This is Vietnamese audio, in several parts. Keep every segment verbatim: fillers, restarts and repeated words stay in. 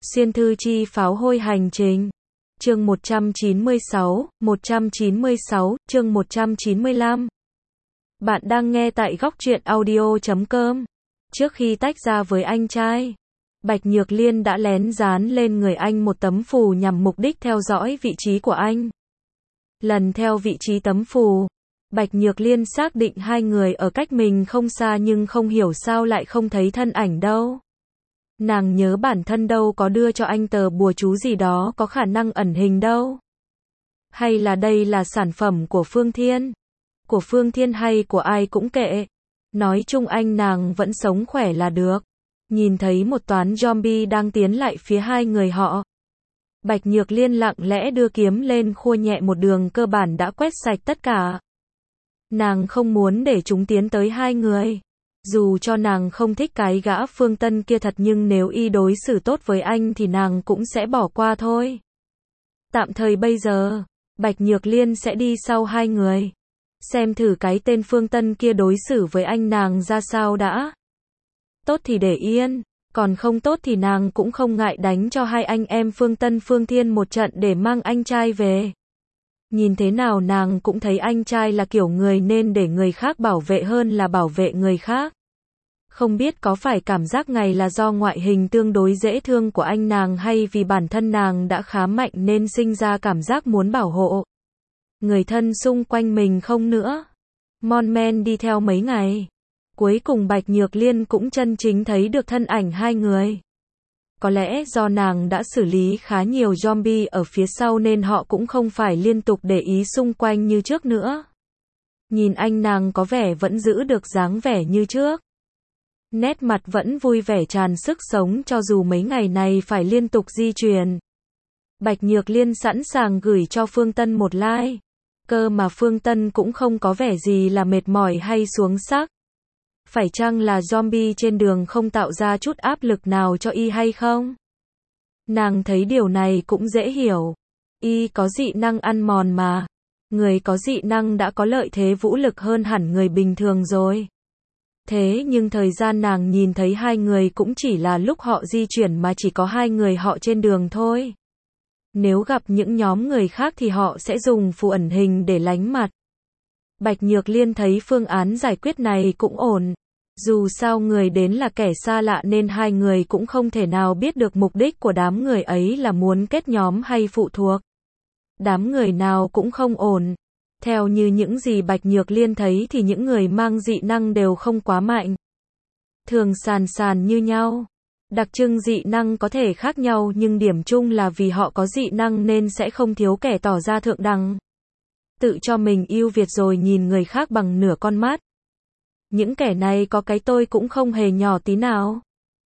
Xuyên thư chi pháo hôi hành trình. Chương một trăm chín mươi sáu, một trăm chín mươi sáu, chương một trăm chín mươi lăm. Bạn đang nghe tại góc truyện audio chấm com. Trước khi tách ra với anh trai, Bạch Nhược Liên đã lén dán lên người anh một tấm phù nhằm mục đích theo dõi vị trí của anh. Lần theo vị trí tấm phù, Bạch Nhược Liên xác định hai người ở cách mình không xa nhưng không hiểu sao lại không thấy thân ảnh đâu. Nàng nhớ bản thân đâu có đưa cho anh tờ bùa chú gì đó có khả năng ẩn hình đâu. Hay là đây là sản phẩm của Phương Thiên? Của Phương Thiên hay của ai cũng kệ. Nói chung anh nàng vẫn sống khỏe là được. Nhìn thấy một toán zombie đang tiến lại phía hai người họ. Bạch Nhược Liên lặng lẽ đưa kiếm lên khua nhẹ một đường cơ bản đã quét sạch tất cả. Nàng không muốn để chúng tiến tới hai người. Dù cho nàng không thích cái gã Phương Tân kia thật nhưng nếu y đối xử tốt với anh thì nàng cũng sẽ bỏ qua thôi. Tạm thời bây giờ, Bạch Nhược Liên sẽ đi sau hai người. Xem thử cái tên Phương Tân kia đối xử với anh nàng ra sao đã. Tốt thì để yên, còn không tốt thì nàng cũng không ngại đánh cho hai anh em Phương Tân Phương Thiên một trận để mang anh trai về. Nhìn thế nào nàng cũng thấy anh trai là kiểu người nên để người khác bảo vệ hơn là bảo vệ người khác. Không biết có phải cảm giác này là do ngoại hình tương đối dễ thương của anh nàng hay vì bản thân nàng đã khá mạnh nên sinh ra cảm giác muốn bảo hộ người thân xung quanh mình không nữa. Mon men đi theo mấy ngày, cuối cùng Bạch Nhược Liên cũng chân chính thấy được thân ảnh hai người. Có lẽ do nàng đã xử lý khá nhiều zombie ở phía sau nên họ cũng không phải liên tục để ý xung quanh như trước nữa. Nhìn anh nàng có vẻ vẫn giữ được dáng vẻ như trước. Nét mặt vẫn vui vẻ tràn sức sống cho dù mấy ngày này phải liên tục di chuyển. Bạch Nhược Liên sẵn sàng gửi cho Phương Tân một like. Cơ mà Phương Tân cũng không có vẻ gì là mệt mỏi hay xuống sắc. Phải chăng là zombie trên đường không tạo ra chút áp lực nào cho y hay không? Nàng thấy điều này cũng dễ hiểu. Y có dị năng ăn mòn mà. Người có dị năng đã có lợi thế vũ lực hơn hẳn người bình thường rồi. Thế nhưng thời gian nàng nhìn thấy hai người cũng chỉ là lúc họ di chuyển mà chỉ có hai người họ trên đường thôi. Nếu gặp những nhóm người khác thì họ sẽ dùng phù ẩn hình để lánh mặt. Bạch Nhược Liên thấy phương án giải quyết này cũng ổn. Dù sao người đến là kẻ xa lạ nên hai người cũng không thể nào biết được mục đích của đám người ấy là muốn kết nhóm hay phụ thuộc. Đám người nào cũng không ổn. Theo như những gì Bạch Nhược Liên thấy thì những người mang dị năng đều không quá mạnh. Thường sàn sàn như nhau. Đặc trưng dị năng có thể khác nhau nhưng điểm chung là vì họ có dị năng nên sẽ không thiếu kẻ tỏ ra thượng đẳng. Tự cho mình ưu việt rồi nhìn người khác bằng nửa con mắt. Những kẻ này có cái tôi cũng không hề nhỏ tí nào.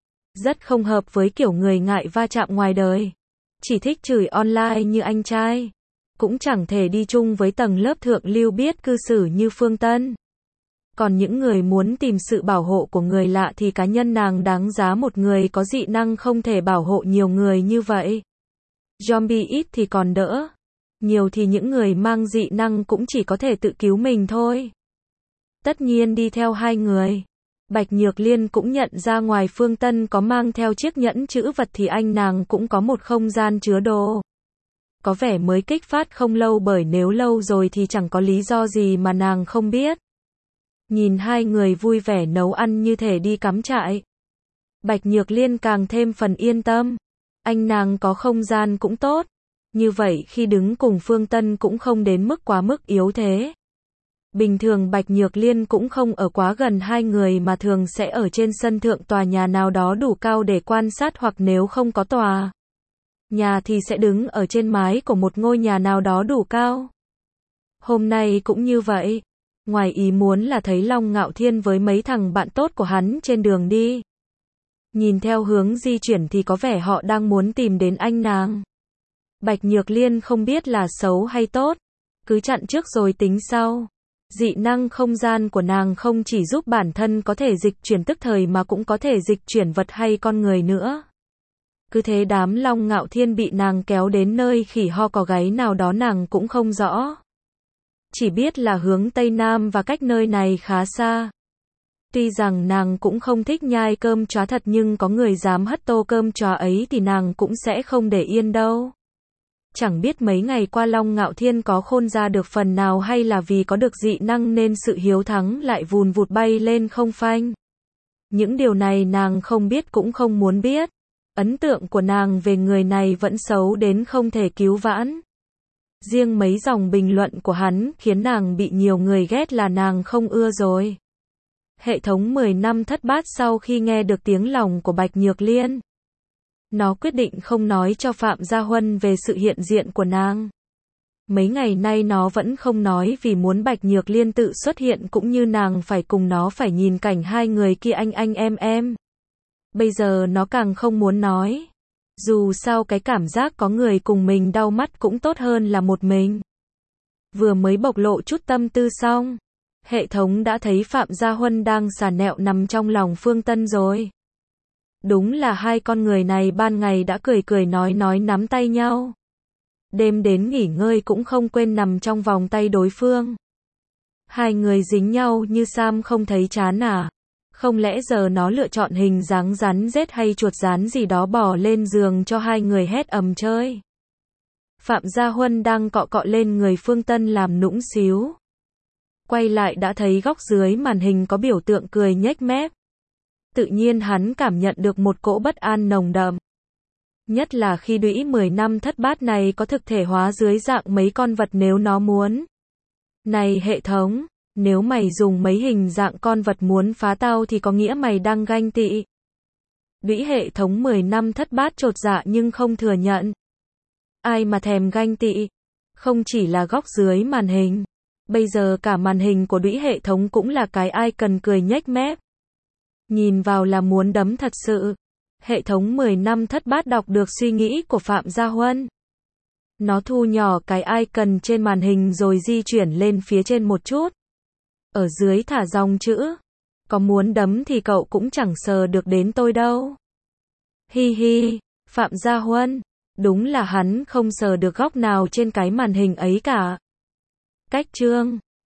Rất không hợp với kiểu người ngại va chạm ngoài đời. Chỉ thích chửi online như anh trai. Cũng chẳng thể đi chung với tầng lớp thượng lưu biết cư xử như Phương Tân. Còn những người muốn tìm sự bảo hộ của người lạ thì cá nhân nàng đáng giá một người có dị năng không thể bảo hộ nhiều người như vậy. Zombie ít thì còn đỡ. Nhiều thì những người mang dị năng cũng chỉ có thể tự cứu mình thôi. Tất nhiên đi theo hai người. Bạch Nhược Liên cũng nhận ra ngoài Phương Tân có mang theo chiếc nhẫn trữ vật thì anh nàng cũng có một không gian chứa đồ. Có vẻ mới kích phát không lâu bởi nếu lâu rồi thì chẳng có lý do gì mà nàng không biết. Nhìn hai người vui vẻ nấu ăn như thể đi cắm trại. Bạch Nhược Liên càng thêm phần yên tâm. Anh nàng có không gian cũng tốt. Như vậy khi đứng cùng Phương Tân cũng không đến mức quá mức yếu thế. Bình thường Bạch Nhược Liên cũng không ở quá gần hai người mà thường sẽ ở trên sân thượng tòa nhà nào đó đủ cao để quan sát hoặc nếu không có tòa nhà thì sẽ đứng ở trên mái của một ngôi nhà nào đó đủ cao. Hôm nay cũng như vậy. Ngoài ý muốn là thấy Long Ngạo Thiên với mấy thằng bạn tốt của hắn trên đường đi. Nhìn theo hướng di chuyển thì có vẻ họ đang muốn tìm đến anh nàng. Bạch Nhược Liên không biết là xấu hay tốt. Cứ chặn trước rồi tính sau. Dị năng không gian của nàng không chỉ giúp bản thân có thể dịch chuyển tức thời mà cũng có thể dịch chuyển vật hay con người nữa. Cứ thế đám Long Ngạo Thiên bị nàng kéo đến nơi khỉ ho có gáy nào đó nàng cũng không rõ. Chỉ biết là hướng Tây Nam và cách nơi này khá xa. Tuy rằng nàng cũng không thích nhai cơm chó thật nhưng có người dám hất tô cơm chó ấy thì nàng cũng sẽ không để yên đâu. Chẳng biết mấy ngày qua Long Ngạo Thiên có khôn ra được phần nào hay là vì có được dị năng nên sự hiếu thắng lại vùn vụt bay lên không phanh. Những điều này nàng không biết cũng không muốn biết. Ấn tượng của nàng về người này vẫn xấu đến không thể cứu vãn. Riêng mấy dòng bình luận của hắn khiến nàng bị nhiều người ghét là nàng không ưa rồi. Hệ thống mười năm thất bát sau khi nghe được tiếng lòng của Bạch Nhược Liên, nó quyết định không nói cho Phạm Gia Huân về sự hiện diện của nàng. Mấy ngày nay nó vẫn không nói vì muốn Bạch Nhược Liên tự xuất hiện cũng như nàng phải cùng nó phải nhìn cảnh hai người kia anh anh em em. Bây giờ nó càng không muốn nói. Dù sao cái cảm giác có người cùng mình đau mắt cũng tốt hơn là một mình. Vừa mới bộc lộ chút tâm tư xong, hệ thống đã thấy Phạm Gia Huân đang xà nẹo nằm trong lòng Phương Tân rồi. Đúng là hai con người này ban ngày đã cười cười nói nói nắm tay nhau. Đêm đến nghỉ ngơi cũng không quên nằm trong vòng tay đối phương. Hai người dính nhau như Sam không thấy chán à? Không lẽ giờ nó lựa chọn hình dáng rắn rết hay chuột rán gì đó bỏ lên giường cho hai người hét ầm chơi? Phạm Gia Huân đang cọ cọ lên người Phương Tân làm nũng xíu. Quay lại đã thấy góc dưới màn hình có biểu tượng cười nhếch mép. Tự nhiên hắn cảm nhận được một cỗ bất an nồng đậm. Nhất là khi đũy mười năm thất bát này có thực thể hóa dưới dạng mấy con vật nếu nó muốn. Này hệ thống, nếu mày dùng mấy hình dạng con vật muốn phá tao thì có nghĩa mày đang ganh tị. Đũy hệ thống mười năm thất bát chột dạ nhưng không thừa nhận. Ai mà thèm ganh tị. Không chỉ là góc dưới màn hình. Bây giờ cả màn hình của đũy hệ thống cũng là cái icon cười nhếch mép. Nhìn vào là muốn đấm thật sự. Hệ thống mười năm thất bát đọc được suy nghĩ của Phạm Gia Huân. Nó thu nhỏ cái icon trên màn hình rồi di chuyển lên phía trên một chút. Ở dưới thả dòng chữ. Có muốn đấm thì cậu cũng chẳng sờ được đến tôi đâu. Hi hi, Phạm Gia Huân. Đúng là hắn không sờ được góc nào trên cái màn hình ấy cả. Cách chương